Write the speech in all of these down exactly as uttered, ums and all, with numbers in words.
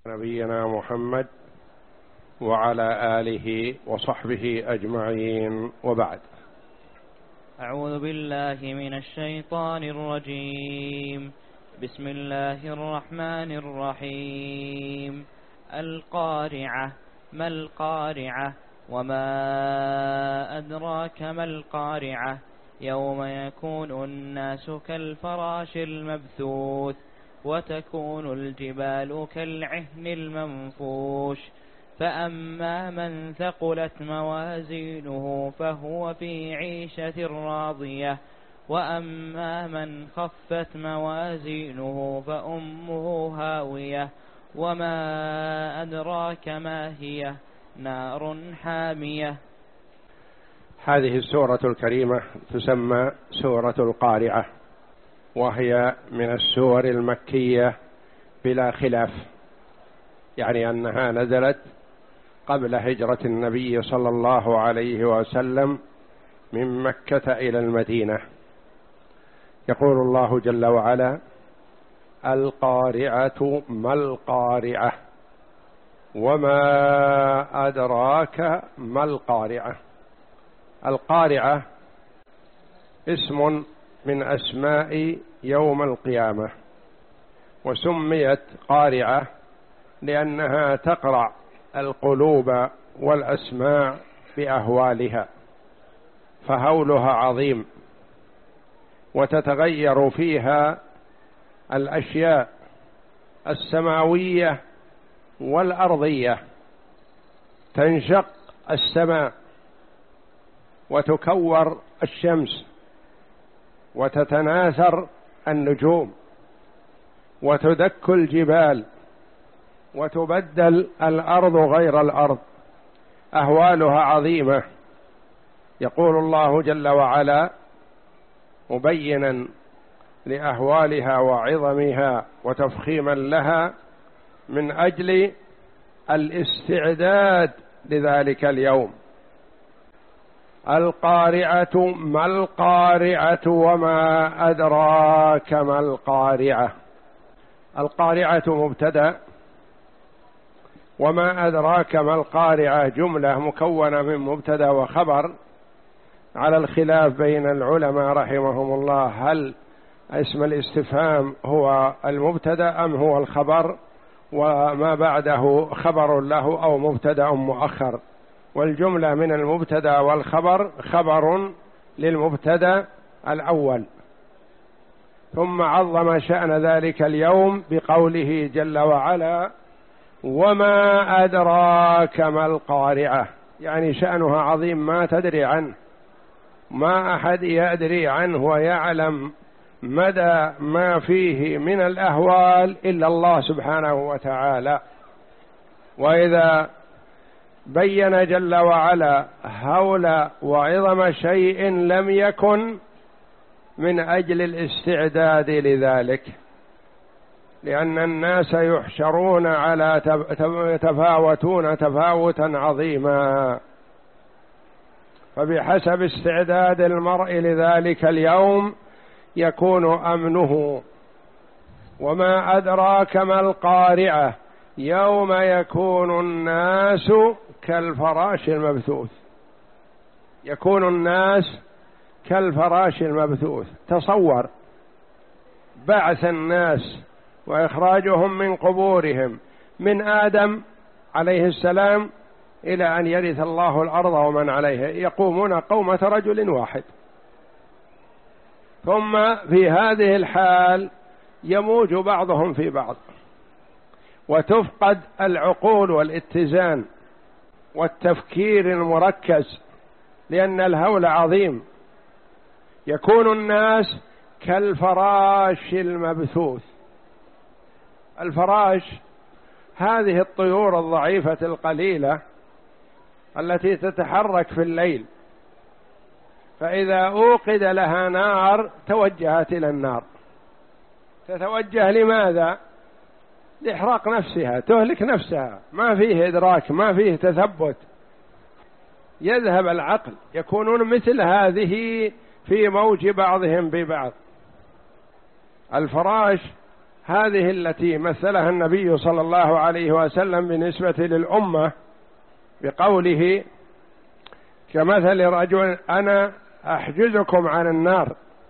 نبينا محمد وعلى آله وصحبه أجمعين، وبعد. أعوذ بالله من الشيطان الرجيم. بسم الله الرحمن الرحيم. القارعة. ما القارعة؟ وما أدراك ما القارعة؟ يوم يكون الناس كالفراش المبثوث وتكون الجبال كالعهن المنفوش، فأما من ثقلت موازينه فهو في عيشة راضية، وأما من خفت موازينه فأمه هاوية، وما أدراك ما هي؟ نار حامية. هذه السورة الكريمة تسمى سورة القارعة، وهي من السور المكية بلا خلاف، يعني أنها نزلت قبل هجرة النبي صلى الله عليه وسلم من مكة إلى المدينة. يقول الله جل وعلا: القارعة ما القارعة وما أدراك ما القارعة. القارعة اسم من أسماء يوم القيامة، وسميت قارعة لأنها تقرع القلوب والأسماع بأهوالها، فهولها عظيم، وتتغير فيها الأشياء السماوية والأرضية. تنشق السماء وتكور الشمس وتتناثر النجوم وتدك الجبال وتبدل الأرض غير الأرض، أهوالها عظيمة. يقول الله جل وعلا مبينا لأهوالها وعظمها وتفخيما لها من أجل الاستعداد لذلك اليوم: القارعة ما القارعة وما أدراك ما القارعة. القارعة مبتدأ، وما أدراك ما القارعة جملة مكونة من مبتدأ وخبر، على الخلاف بين العلماء رحمهم الله هل اسم الاستفهام هو المبتدأ أم هو الخبر، وما بعده خبر له أو مبتدأ مؤخر. والجملة من المبتدأ والخبر خبر للمبتدأ الأول. ثم عظم شأن ذلك اليوم بقوله جل وعلا: وما أدراك ما القارعة، يعني شأنها عظيم ما تدري عنه، ما أحد يدري عنه ويعلم مدى ما فيه من الأهوال إلا الله سبحانه وتعالى. وإذا بين جل وعلا هول وعظم شيء لم يكن من أجل الاستعداد لذلك، لأن الناس يحشرون على يتفاوتون تفاوتا عظيما، فبحسب استعداد المرء لذلك اليوم يكون أمنه. وما أدراك ما القارعة يوم يكون الناس كالفراش المبثوث. يكون الناس كالفراش المبثوث. تصور بعث الناس وإخراجهم من قبورهم من آدم عليه السلام إلى أن يرث الله الأرض ومن عليها، يقومون قومة رجل واحد. ثم في هذه الحال يموج بعضهم في بعض، وتفقد العقول والاتزان والتفكير المركز، لأن الهول عظيم. يكون الناس كالفراش المبثوث. الفراش هذه الطيور الضعيفة القليلة التي تتحرك في الليل، فإذا أوقد لها نار توجهت إلى النار. تتوجه لماذا؟ لإحراق نفسها، تهلك نفسها، ما فيه إدراك، ما فيه تثبت، يذهب العقل. يكونون مثل هذه في موج بعضهم ببعض. الفراش هذه التي مثلها النبي صلى الله عليه وسلم بالنسبة للأمة بقوله كمثل رجل أنا أحجزكم عن النار،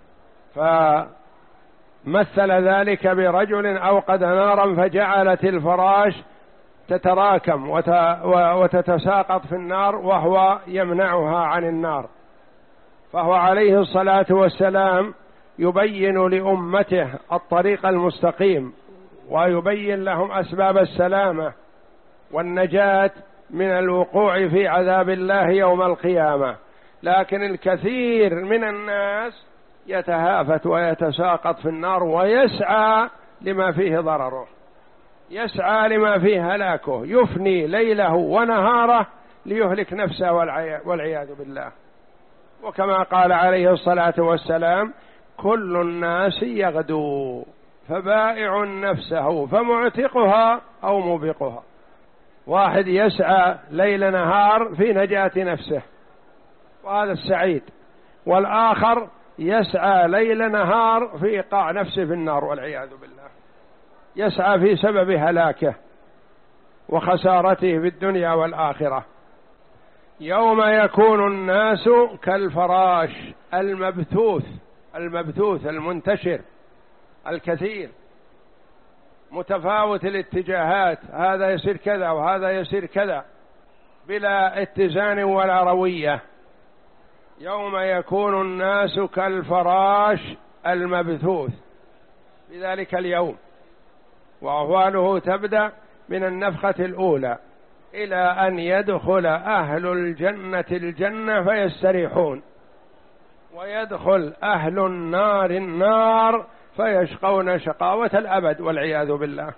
فمثل ذلك برجل أوقد نارا فجعلت الفراش تتراكم وتتساقط في النار وهو يمنعها عن النار. فهو عليه الصلاة والسلام يبين لأمته الطريق المستقيم ويبين لهم أسباب السلامة والنجاة من الوقوع في عذاب الله يوم القيامة. لكن الكثير من الناس يتهافت ويتساقط في النار ويسعى لما فيه ضرره، يسعى لما فيه هلاكه، يفني ليله ونهاره ليهلك نفسه والعياذ بالله. وكما قال عليه الصلاة والسلام كل الناس يغدو فبائع نفسه فمعتقها أو موبقها. واحد يسعى ليل نهار في نجاة نفسه وهذا السعيد، والآخر يسعى ليل نهار في إيقاع نفسه في النار والعياذ بالله، يسعى في سبب هلاكه وخسارته في الدنيا والآخرة. يوم يكون الناس كالفراش المبثوث، المبثوث المنتشر الكثير متفاوت الاتجاهات، هذا يصير كذا وهذا يصير كذا بلا اتزان ولا روية. يوم يكون الناس كالفراش المبثوث في ذلك اليوم، وأهواله تبدأ من النفخة الأولى إلى أن يدخل أهل الجنة الجنة فيستريحون، ويدخل أهل النار النار فيشقون شقاوة الأبد والعياذ بالله.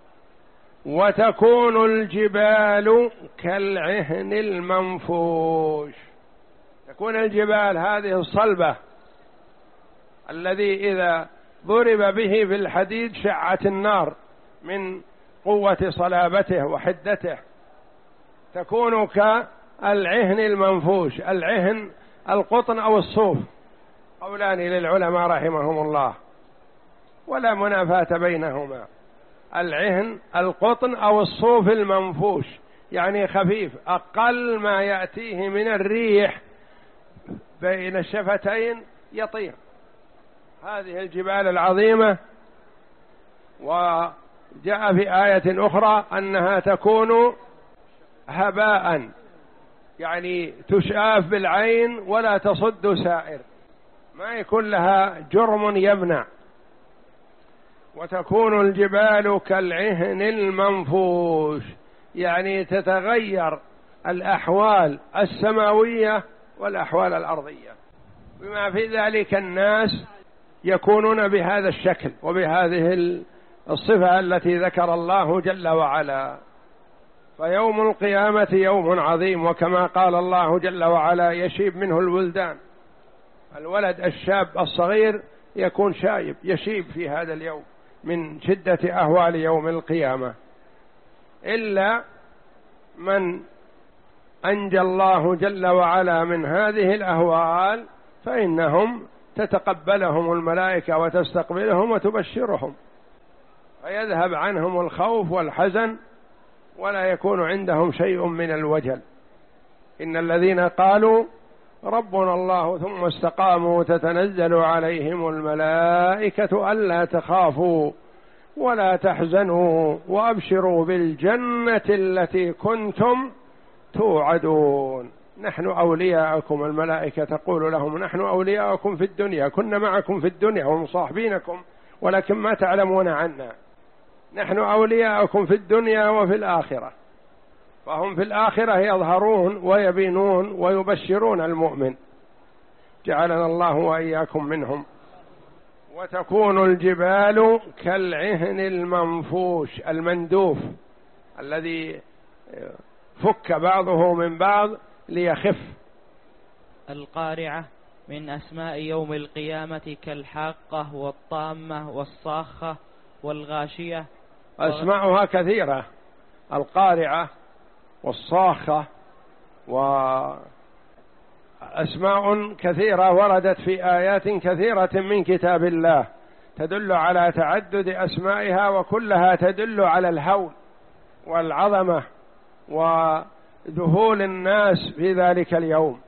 وتكون الجبال كالعهن المنفوش، تكون الجبال هذه الصلبة الذي إذا ضرب به في الحديد شعت النار من قوة صلابته وحدته، تكون كالعهن المنفوش. العهن القطن أو الصوف، قولان للعلماء رحمهم الله ولا منافاة بينهما. العهن القطن أو الصوف المنفوش يعني خفيف، أقل ما يأتيه من الريح بين الشفتين يطير. هذه الجبال العظيمة. وجاء في آية أخرى أنها تكون هباء، يعني تشاف بالعين ولا تصد سائر، ما يكون لها جرم يمنع. وتكون الجبال كالعهن المنفوش، يعني تتغير الأحوال السماوية والأحوال الأرضية، بما في ذلك الناس يكونون بهذا الشكل وبهذه الصفة التي ذكر الله جل وعلا. فيوم القيامة يوم عظيم، وكما قال الله جل وعلا يشيب منه الولدان، الولد الشاب الصغير يكون شايب يشيب في هذا اليوم من شدة أهوال يوم القيامة، إلا من أنجى الله جل وعلا من هذه الأهوال فإنهم تتقبلهم الملائكة وتستقبلهم وتبشرهم، فيذهب عنهم الخوف والحزن ولا يكون عندهم شيء من الوجل. إن الذين قالوا ربنا الله ثم استقاموا تتنزل عليهم الملائكة ألا تخافوا ولا تحزنوا وأبشروا بالجنة التي كنتم توعدون. نحن أولياءكم، الملائكة تقول لهم نحن أولياءكم في الدنيا، كنا معكم في الدنيا ومصاحبينكم ولكن ما تعلمون عنا، نحن أولياءكم في الدنيا وفي الآخرة. فهم في الآخرة يظهرون ويبينون ويبشرون المؤمن، جعلنا الله وإياكم منهم. وتكون الجبال كالعهن المنفوش المندوف الذي فك بعضه من بعض ليخف. القارعة من أسماء يوم القيامة كالحاقة والطامة والصاخة والغاشية. أسماؤها كثيرة، القارعة والصاخة، وأسماء كثيرة وردت في آيات كثيرة من كتاب الله تدل على تعدد أسمائها، وكلها تدل على الهول والعظمة وذهول الناس في ذلك اليوم.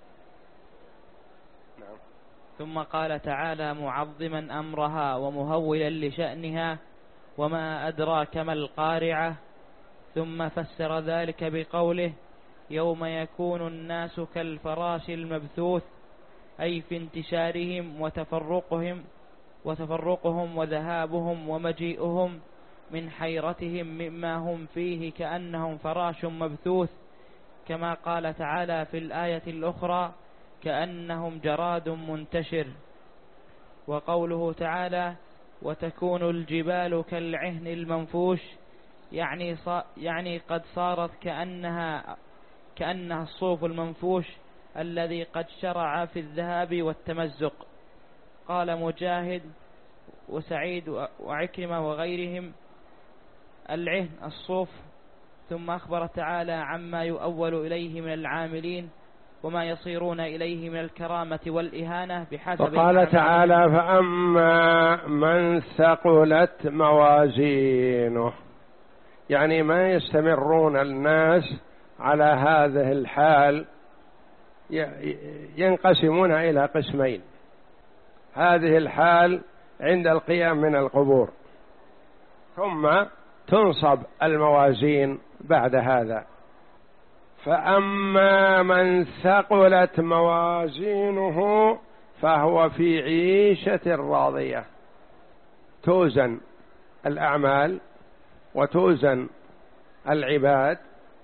ثم قال تعالى معظما أمرها ومهولا لشأنها: وما أدراك ما القارعة. ثم فسر ذلك بقوله: يوم يكون الناس كالفراش المبثوث، أي في انتشارهم وتفرقهم وتفرقهم وذهابهم ومجيئهم من حيرتهم مما هم فيه كأنهم فراش مبثوث، كما قال تعالى في الآية الأخرى: كأنهم جراد منتشر. وقوله تعالى: وتكون الجبال كالعهن المنفوش، يعني يعني قد صارت كأنها كأنها الصوف المنفوش الذي قد شرع في الذهاب والتمزق. قال مجاهد وسعيد وعكرمة وغيرهم: العهن الصوف. ثم أخبر تعالى عما يؤول إليه من العاملين وما يصيرون إليه من الكرامة والإهانة بحسب. وقال تعالى: فأما من ثقلت موازينه، يعني ما يستمرون الناس على هذه الحال، ينقسمون إلى قسمين. هذه الحال عند القيام من القبور، ثم تنصب الموازين بعد هذا. فأما من ثقلت موازينه فهو في عيشة راضية، توزن الأعمال وتوزن العباد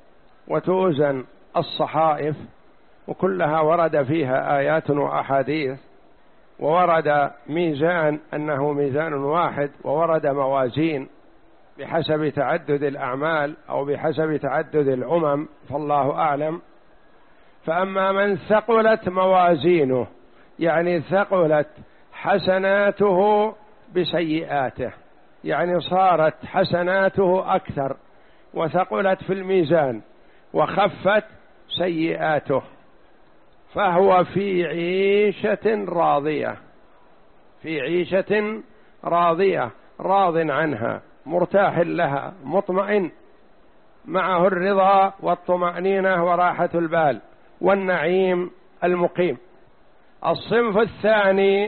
وتوزن الصحائف، وكلها ورد فيها آيات وأحاديث، وورد ميزان أنه ميزان واحد، وورد موازين بحسب تعدد الأعمال أو بحسب تعدد الأمم، فالله أعلم. فأما من ثقلت موازينه، يعني ثقلت حسناته بسيئاته، يعني صارت حسناته أكثر وثقلت في الميزان وخفت سيئاته، فهو في عيشة راضية، في عيشة راضية، راض عنها، مرتاح لها، مطمئن، معه الرضا والطمأنينة وراحة البال والنعيم المقيم. الصنف الثاني: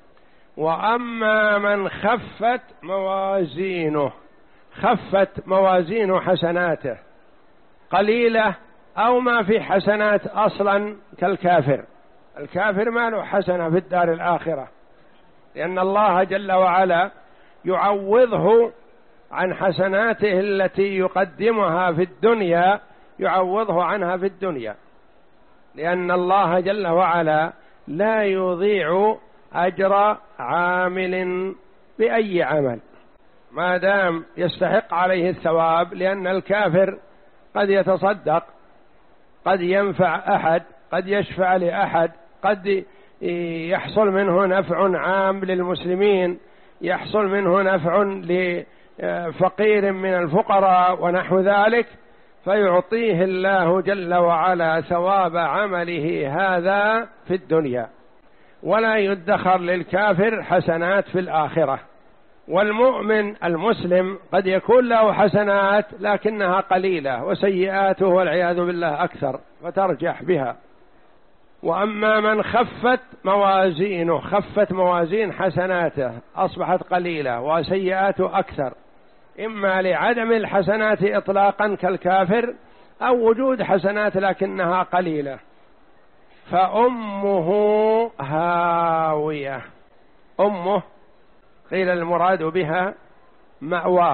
وأما من خفت موازينه، خفت موازين حسناته، قليلة أو ما في حسنات أصلا، كالكافر. الكافر ما له حسنة في الدار الآخرة، لأن الله جل وعلا يعوضه عن حسناته التي يقدمها في الدنيا، يعوضه عنها في الدنيا، لأن الله جل وعلا لا يضيع أجر عامل بأي عمل ما دام يستحق عليه الثواب. لأن الكافر قد يتصدق، قد ينفع أحد، قد يشفع لأحد، قد يحصل منه نفع عام للمسلمين، يحصل منه نفع لفقير من الفقراء ونحو ذلك، فيعطيه الله جل وعلا ثواب عمله هذا في الدنيا، ولا يدخر للكافر حسنات في الآخرة. والمؤمن المسلم قد يكون له حسنات لكنها قليلة، وسيئاته والعياذ بالله أكثر، فترجح بها. وأما من خفت موازينه، خفت موازين حسناته، أصبحت قليلة وسيئاته أكثر، إما لعدم الحسنات إطلاقا كالكافر، أو وجود حسنات لكنها قليلة، فأمه هاوية. أمه قيل المراد بها مأواه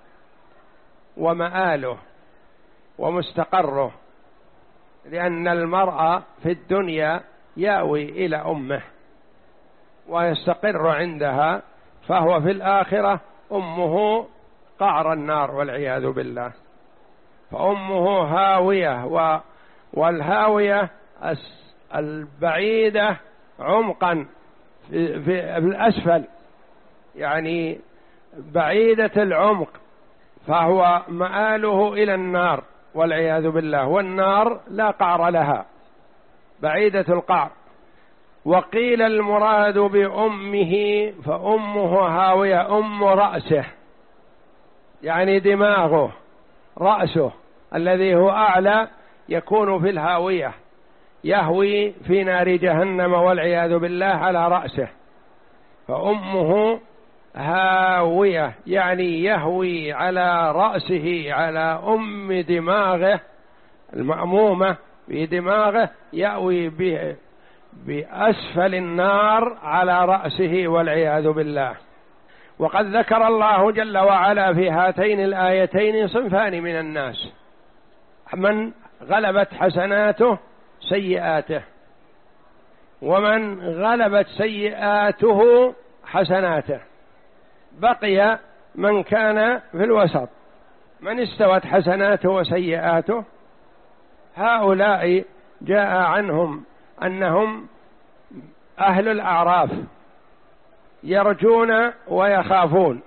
ومآله ومستقره، لأن المرء في الدنيا يأوي إلى أمه ويستقر عندها، فهو في الآخرة أمه قعر النار والعياذ بالله. فأمه هاوية، والهاوية البعيدة عمقا في, في الأسفل، يعني بعيدة العمق، فهو مآله إلى النار والعياذ بالله. والنار لا قعر لها، بعيدة القعر. وقيل المراد بأمه فأمه هاوية، أم رأسه يعني دماغه، رأسه الذي هو أعلى يكون في الهاوية، يهوي في نار جهنم والعياذ بالله على رأسه، فأمه هاوية يعني يهوي على رأسه، على أم دماغه المأمومة بدماغه، يأوي به بأسفل النار على رأسه والعياذ بالله. وقد ذكر الله جل وعلا في هاتين الآيتين صنفان من الناس: من غلبت حسناته سيئاته، ومن غلبت سيئاته حسناته. بقي من كان في الوسط، من استوت حسناته وسيئاته. هؤلاء جاء عنهم أنهم أهل الأعراف، يرجون ويخافون.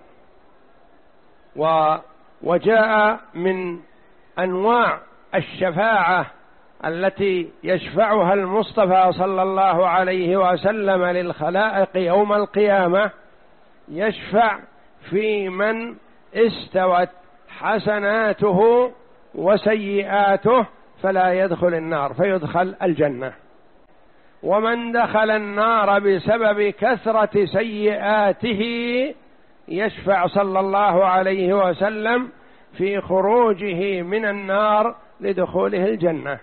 وجاء من أنواع الشفاعة التي يشفعها المصطفى صلى الله عليه وسلم للخلائق يوم القيامة، يشفع في من استوت حسناته وسيئاته فلا يدخل النار فيدخل الجنة، ومن دخل النار بسبب كثرة سيئاته يشفع صلى الله عليه وسلم في خروجه من النار لدخوله الجنة.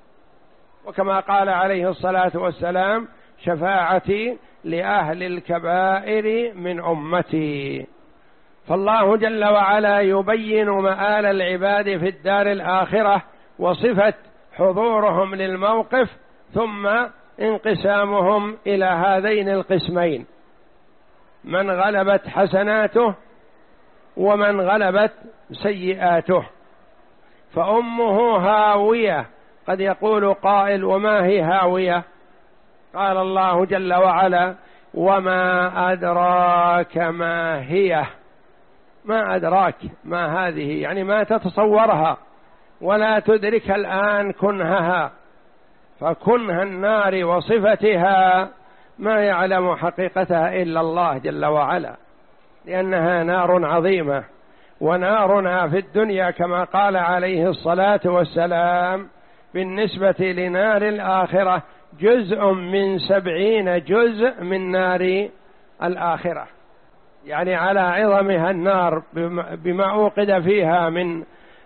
وكما قال عليه الصلاة والسلام: شفاعتي لأهل الكبائر من أمتي. فالله جل وعلا يبين مآل العباد في الدار الآخرة وصفة حضورهم للموقف، ثم انقسامهم إلى هذين القسمين: من غلبت حسناته ومن غلبت سيئاته. فأمه هاوية. قد يقول قائل: وما هي هاوية؟ قال الله جل وعلا: وما أدراك ما هي. ما أدراك ما هذه، يعني ما تتصورها ولا تدرك الآن كنهها، فكنه النار وصفتها ما يعلم حقيقتها إلا الله جل وعلا، لأنها نار عظيمة. ونارنا في الدنيا كما قال عليه الصلاة والسلام بالنسبة لنار الآخرة جزء من سبعين جزء من نار الآخرة، يعني على عظمها النار بما أوقد فيها من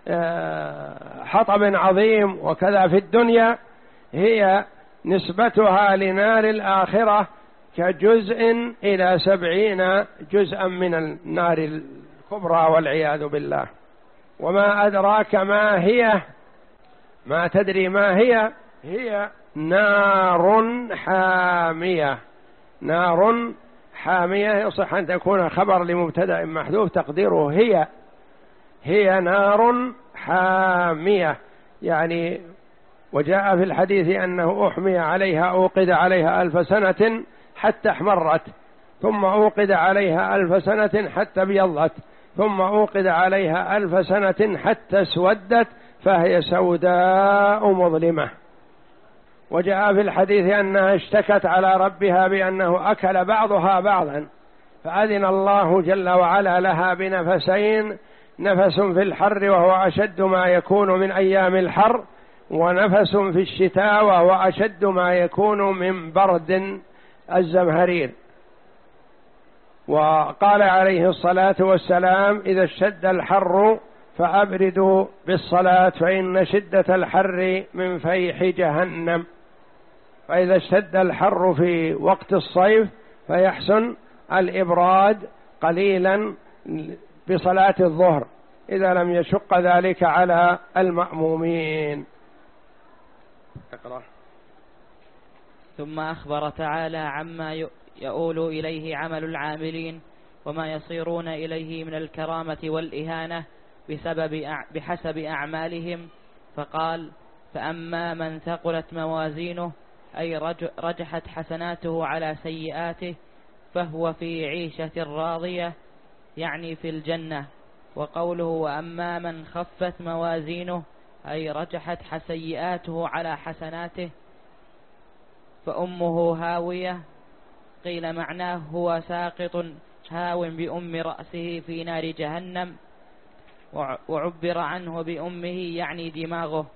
حطب عظيم وكذا في الدنيا، هي نسبتها لنار الآخرة كجزء إلى سبعين جزءا من النار الكبرى والعياذ بالله. وما أدراك ما هي، ما تدري ما هي، هي نار حامية. نار حامية يصح أن تكون خبر لمبتدأ محذوف تقديره هي، هي نار حامية. يعني وجاء في الحديث أنه أحمي عليها، أوقد عليها ألف سنة حتى احمرت، ثم أوقد عليها ألف سنة حتى ابيضت، ثم أوقد عليها ألف سنة حتى اسودت فهي سوداء مظلمة. وجاء في الحديث أنها اشتكت على ربها بأنه أكل بعضها بعضا، فأذن الله جل وعلا لها بنفسين: نفس في الحر وهو أشد ما يكون من أيام الحر، ونفس في الشتاء وهو أشد ما يكون من برد الزمهرير. وقال عليه الصلاة والسلام: إذا اشتد الحر فأبردوا بالصلاة فإن شدة الحر من فيح جهنم. فإذا اشتد الحر في وقت الصيف فيحسن الإبراد قليلا بصلاة الظهر إذا لم يشق ذلك على المأمومين. اقرأ. ثم أخبر تعالى عما يؤول إليه عمل العاملين وما يصيرون إليه من الكرامة والإهانة بسبب بحسب أعمالهم، فقال: فأما من ثقلت موازينه أي رجحت حسناته على سيئاته فهو في عيشة راضية، يعني في الجنة. وقوله: وأما من خفت موازينه أي رجحت سيئاته على حسناته فأمه هاوية. قيل معناه هو ساقط هاو بأم رأسه في نار جهنم، وعبر عنه بأمه يعني دماغه.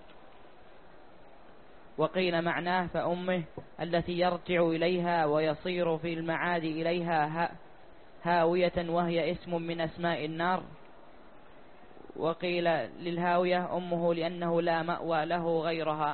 وقيل معناه فأمه التي يرجع إليها ويصير في المعاد إليها هاوية، وهي اسم من أسماء النار. وقيل للهاوية أمه لأنه لا مأوى له غيرها.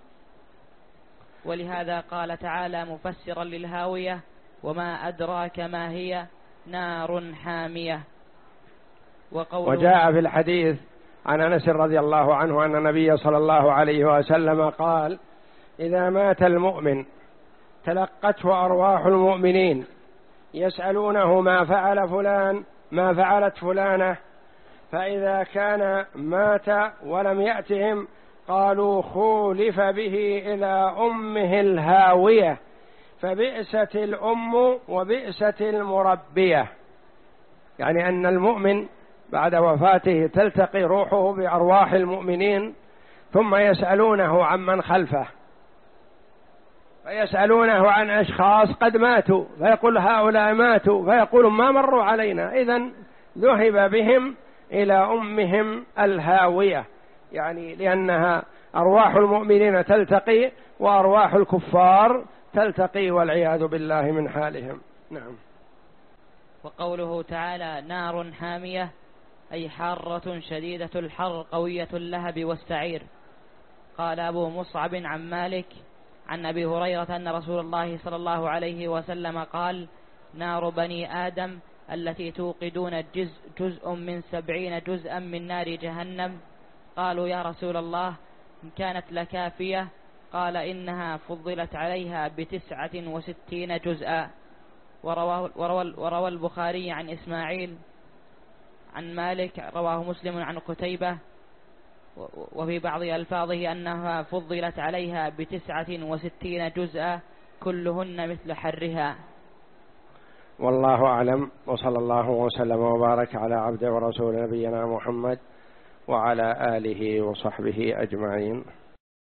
ولهذا قال تعالى مفسرا للهاوية: وما أدراك ما هي نار حامية. وجاء في الحديث عن أنس رضي الله عنه أن النبي صلى الله عليه وسلم قال: إذا مات المؤمن تلقته أرواح المؤمنين يسألونه ما فعل فلان ما فعلت فلانة، فإذا كان مات ولم يأتهم قالوا خولف به إلى أمه الهاوية، فبئست الأم وبئست المربية. يعني أن المؤمن بعد وفاته تلتقي روحه بأرواح المؤمنين، ثم يسألونه عن من خلفه، فيسألونه عن أشخاص قد ماتوا، فيقول هؤلاء ماتوا، فيقول ما مروا علينا. إذن ذهب بهم إلى أمهم الهاوية، يعني لأنها أرواح المؤمنين تلتقي وأرواح الكفار تلتقي، والعياذ بالله من حالهم. نعم. وقوله تعالى نار حامية أي حارة شديدة الحر قوية اللهب والسعير. قال أبو مصعب عن مالك عن أبي هريرة أن رسول الله صلى الله عليه وسلم قال: نار بني آدم التي توقدون جزء, جزء من سبعين جزءا من نار جهنم. قالوا يا رسول الله إن كانت لكافية؟ قال إنها فضلت عليها بتسعة وستين جزءا. وروى, وروى, وروى البخاري عن إسماعيل عن مالك، رواه مسلم عن قتيبة، وفي بعض ألفاظه أنها فضلت عليها بتسعة وستين جزءا كلهن مثل حرها. والله أعلم، وصلى الله وسلم وبارك على عبده ورسول نبينا محمد وعلى آله وصحبه أجمعين.